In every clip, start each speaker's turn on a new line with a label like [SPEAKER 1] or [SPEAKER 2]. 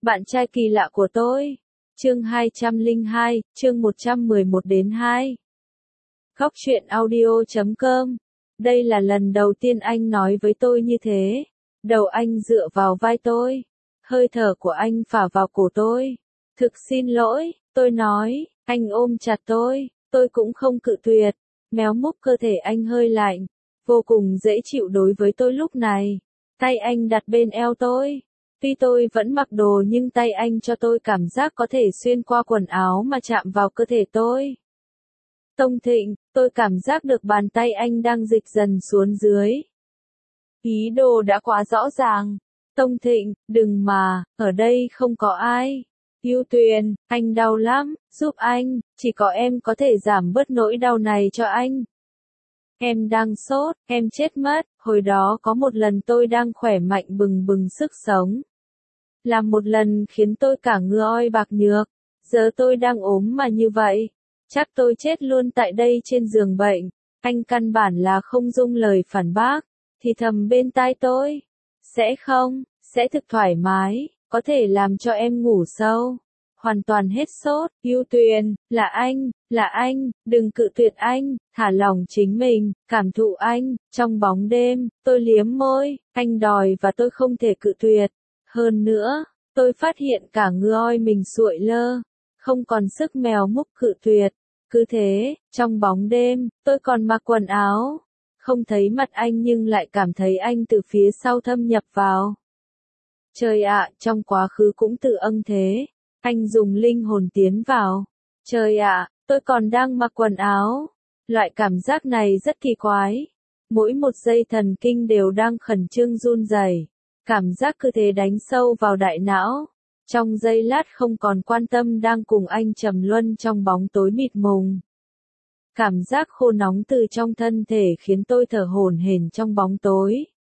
[SPEAKER 1] Bạn trai kỳ lạ của tôi. Chương 202, chương 111 đến 2. Góc truyện audio.com. Đây là lần đầu tiên anh nói với tôi như thế. Đầu anh dựa vào vai tôi. Hơi thở của anh phả vào cổ tôi. Thực xin lỗi, tôi nói. Anh ôm chặt tôi cũng không cự tuyệt. Méo múc cơ thể anh hơi lạnh. Vô cùng dễ chịu đối với tôi lúc này. Tay anh đặt bên eo tôi. Tuy tôi vẫn mặc đồ nhưng tay anh cho tôi cảm giác có thể xuyên qua quần áo mà chạm vào cơ thể tôi. Tông Thịnh, tôi cảm giác được bàn tay anh đang dịch dần xuống dưới. Ý đồ đã quá rõ ràng. Tông Thịnh, đừng mà, ở đây không có ai. Yêu Tuyền, anh đau lắm, giúp anh, chỉ có em có thể giảm bớt nỗi đau này cho anh. Em đang sốt, em chết mất, hồi đó có một lần tôi đang khỏe mạnh bừng bừng sức sống. Làm một lần khiến tôi cả người oi bạc nhược, giờ tôi đang ốm mà như vậy. Chắc tôi chết luôn tại đây trên giường bệnh. Anh căn bản là không dung lời phản bác, thì thầm bên tai tôi. Sẽ không, sẽ thực thoải mái, có thể làm cho em ngủ sâu. Hoàn toàn hết sốt, Yêu Tuyền, là anh, đừng cự tuyệt anh, thả lỏng chính mình, cảm thụ anh. Trong bóng đêm, tôi liếm môi, anh đòi và tôi không thể cự tuyệt. Hơn nữa, tôi phát hiện cả người oi mình sụi lơ, không còn sức mèo múc cự tuyệt. Cứ thế, trong bóng đêm, tôi còn mặc quần áo, không thấy mặt anh nhưng lại cảm thấy anh từ phía sau thâm nhập vào. Trời ạ, trong quá khứ cũng tự âng thế, anh dùng linh hồn tiến vào. Trời ạ, tôi còn đang mặc quần áo. Loại cảm giác này rất kỳ quái. Mỗi một giây thần kinh đều đang khẩn trương run rẩy. Cảm giác cứ thế đánh sâu vào đại não. Trong giây lát không còn quan tâm đang cùng anh trầm luân trong bóng tối mịt mùng. Cảm giác khô nóng từ trong thân thể khiến tôi thở hổn hển trong bóng tối.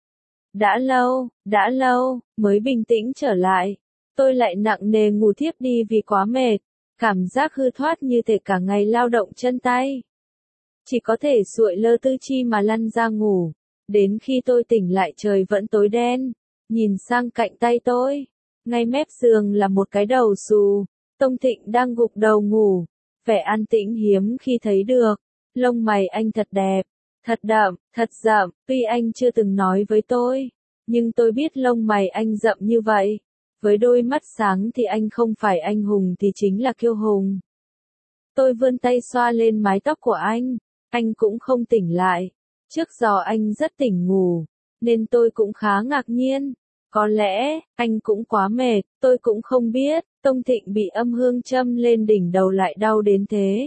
[SPEAKER 1] Đã lâu, mới bình tĩnh trở lại. Tôi lại nặng nề ngủ thiếp đi vì quá mệt. Cảm giác hư thoát như thể cả ngày lao động chân tay. Chỉ có thể sụi lơ tư chi mà lăn ra ngủ. Đến khi tôi tỉnh lại trời vẫn tối đen. Nhìn sang cạnh tay tôi. Ngay mép giường là một cái đầu xù. Tông Thịnh đang gục đầu ngủ. Vẻ an tĩnh hiếm khi thấy được. Lông mày anh thật đẹp. Thật đậm, thật rậm. Tuy anh chưa từng nói với tôi. Nhưng tôi biết lông mày anh rậm như vậy. Với đôi mắt sáng thì anh không phải anh hùng thì chính là kiêu hùng. Tôi vươn tay xoa lên mái tóc của anh. Anh cũng không tỉnh lại. Trước giờ anh rất tỉnh ngủ. Nên tôi cũng khá ngạc nhiên. Có lẽ, anh cũng quá mệt, tôi cũng không biết. Tông Thịnh bị âm hương châm lên đỉnh đầu lại đau đến thế.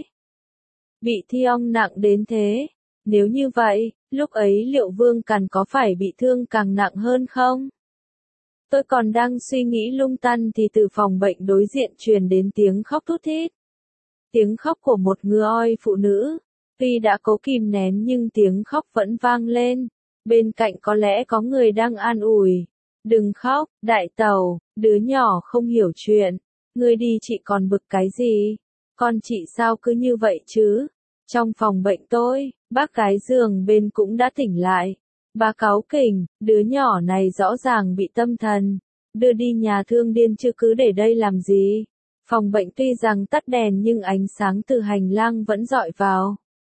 [SPEAKER 1] Bị thi ong nặng đến thế. Nếu như vậy, lúc ấy liệu Vương Càn có phải bị thương càng nặng hơn không? Tôi còn đang suy nghĩ lung tung thì từ phòng bệnh đối diện truyền đến tiếng khóc thút thít. Tiếng khóc của một người oi phụ nữ. Tuy đã cố kìm nén nhưng tiếng khóc vẫn vang lên. Bên cạnh có lẽ có người đang an ủi. Đừng khóc, đại tẩu, đứa nhỏ không hiểu chuyện. Ngươi đi chị còn bực cái gì? Con chị sao cứ như vậy chứ? Trong phòng bệnh tôi, bác gái giường bên cũng đã tỉnh lại. Bà cáu kỉnh, đứa nhỏ này rõ ràng bị tâm thần. Đưa đi nhà thương điên chứ cứ để đây làm gì? Phòng bệnh tuy rằng tắt đèn nhưng ánh sáng từ hành lang vẫn dọi vào.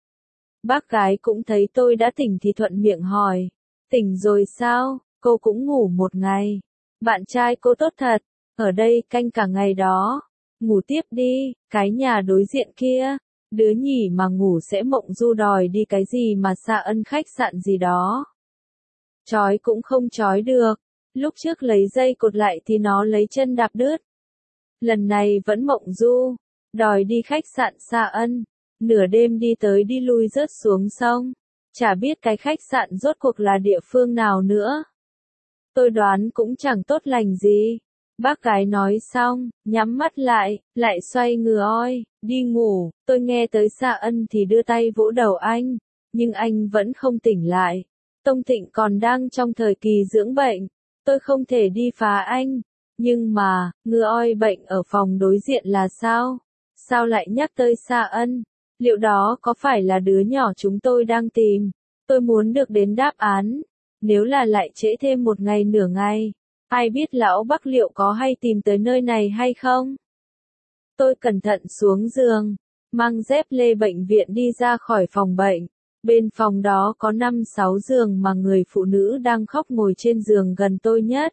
[SPEAKER 1] Bác gái cũng thấy tôi đã tỉnh thì thuận miệng hỏi. Tỉnh rồi sao? Cô cũng ngủ một ngày. Bạn trai cô tốt thật, ở đây canh cả ngày đó. Ngủ tiếp đi, cái nhà đối diện kia. Đứa nhỉ mà ngủ sẽ mộng du đòi đi cái gì mà xa ân khách sạn gì đó. Chói cũng không chói được. Lúc trước lấy dây cột lại thì nó lấy chân đạp đứt. Lần này vẫn mộng du, đòi đi khách sạn xa ân. Nửa đêm đi tới đi lui rớt xuống sông. Chả biết cái khách sạn rốt cuộc là địa phương nào nữa. Tôi đoán cũng chẳng tốt lành gì. Bác gái nói xong, nhắm mắt lại xoay người oi, đi ngủ. Tôi nghe tới Sa Ân thì đưa tay vỗ đầu anh, nhưng anh vẫn không tỉnh lại. Tông Thịnh còn đang trong thời kỳ dưỡng bệnh, tôi không thể đi phá anh. Nhưng mà, người oi bệnh ở phòng đối diện là sao? Sao lại nhắc tới Sa Ân? Liệu đó có phải là đứa nhỏ chúng tôi đang tìm? Tôi muốn được đến đáp án. Nếu là lại trễ thêm một ngày nửa ngày, Ai biết lão Bắc liệu có hay tìm tới nơi này hay không? Tôi cẩn thận xuống giường, mang dép lê bệnh viện đi ra khỏi phòng bệnh. Bên phòng đó có 5-6 giường mà người phụ nữ đang khóc ngồi trên giường gần tôi nhất.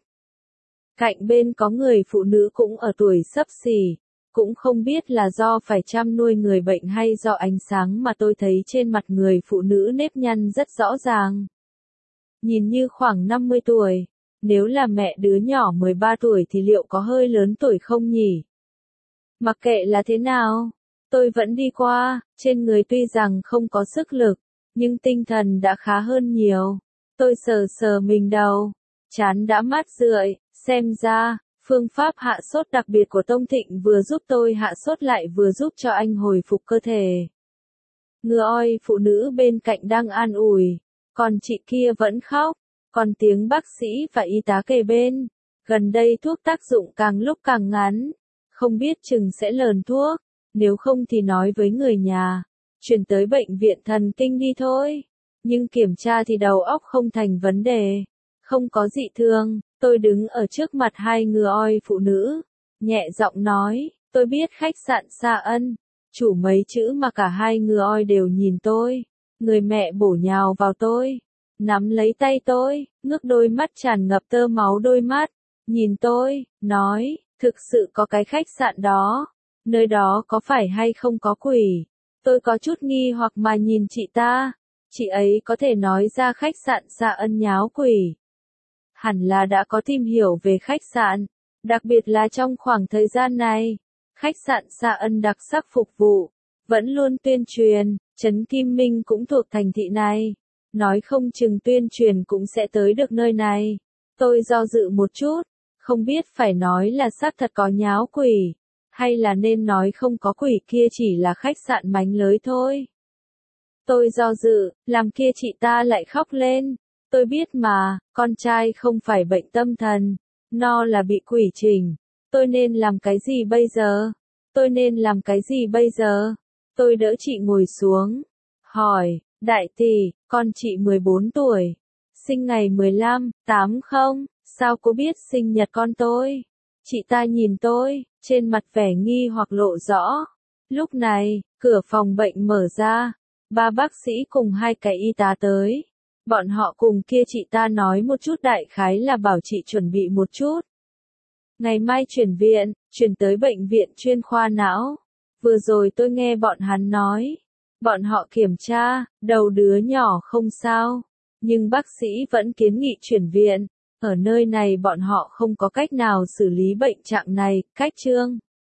[SPEAKER 1] Cạnh bên có người phụ nữ cũng ở tuổi xấp xỉ, cũng không biết là do phải chăm nuôi người bệnh hay do ánh sáng mà tôi thấy trên mặt người phụ nữ nếp nhăn rất rõ ràng. Nhìn như khoảng 50 tuổi, nếu là mẹ đứa nhỏ 13 tuổi thì liệu có hơi lớn tuổi không nhỉ? Mặc kệ là thế nào, tôi vẫn đi qua, trên người tuy rằng không có sức lực, nhưng tinh thần đã khá hơn nhiều. Tôi sờ sờ mình đầu, trán đã mát rượi, xem ra, phương pháp hạ sốt đặc biệt của Tông Thịnh vừa giúp tôi hạ sốt lại vừa giúp cho anh hồi phục cơ thể. Ngựa oi phụ nữ bên cạnh đang an ủi, còn chị kia vẫn khóc, còn tiếng bác sĩ và y tá kề bên. Gần đây thuốc tác dụng càng lúc càng ngắn, không biết chừng sẽ lờn thuốc, nếu không thì nói với người nhà, chuyển tới bệnh viện thần kinh đi thôi. Nhưng kiểm tra thì đầu óc không thành vấn đề, không có dị thường. Tôi đứng ở trước mặt hai ngựa oi phụ nữ, nhẹ giọng nói, tôi biết khách sạn Sa Ân, chủ mấy chữ mà cả hai ngựa oi đều nhìn tôi. Người mẹ bổ nhào vào tôi, nắm lấy tay tôi, ngước đôi mắt tràn ngập tơ máu đôi mắt, nhìn tôi, nói, thực sự có cái khách sạn đó, nơi đó có phải hay không có quỷ? Tôi có chút nghi hoặc mà nhìn chị ta, chị ấy có thể nói ra khách sạn Sa Ân nháo quỷ. Hẳn là đã có tìm hiểu về khách sạn, đặc biệt là trong khoảng thời gian này, khách sạn Sa Ân đặc sắc phục vụ, vẫn luôn tuyên truyền, Trấn Kim Minh cũng thuộc thành thị này, nói không chừng tuyên truyền cũng sẽ tới được nơi này. Tôi do dự một chút, không biết phải nói là xác thật có nháo quỷ, hay là nên nói không có quỷ kia chỉ là khách sạn mánh lới thôi. Tôi do dự, làm kia chị ta lại khóc lên. Tôi biết mà, con trai không phải bệnh tâm thần, nó là bị quỷ chỉnh. Tôi nên làm cái gì bây giờ? Tôi nên làm cái gì bây giờ? Tôi đỡ chị ngồi xuống, hỏi, đại tỷ, con chị 14 tuổi, sinh ngày 15/8 không? Sao cô biết sinh nhật con tôi? Chị ta nhìn tôi, trên mặt vẻ nghi hoặc lộ rõ. Lúc này, cửa phòng bệnh mở ra, 3 bác sĩ cùng 2 cái y tá tới. Bọn họ cùng kia chị ta nói một chút đại khái là bảo chị chuẩn bị một chút. Ngày mai chuyển viện, chuyển tới bệnh viện chuyên khoa não. Vừa rồi tôi nghe bọn hắn nói, bọn họ kiểm tra, đầu đứa nhỏ không sao, nhưng bác sĩ vẫn kiến nghị chuyển viện. Ở nơi này bọn họ không có cách nào xử lý bệnh trạng này, cách chương.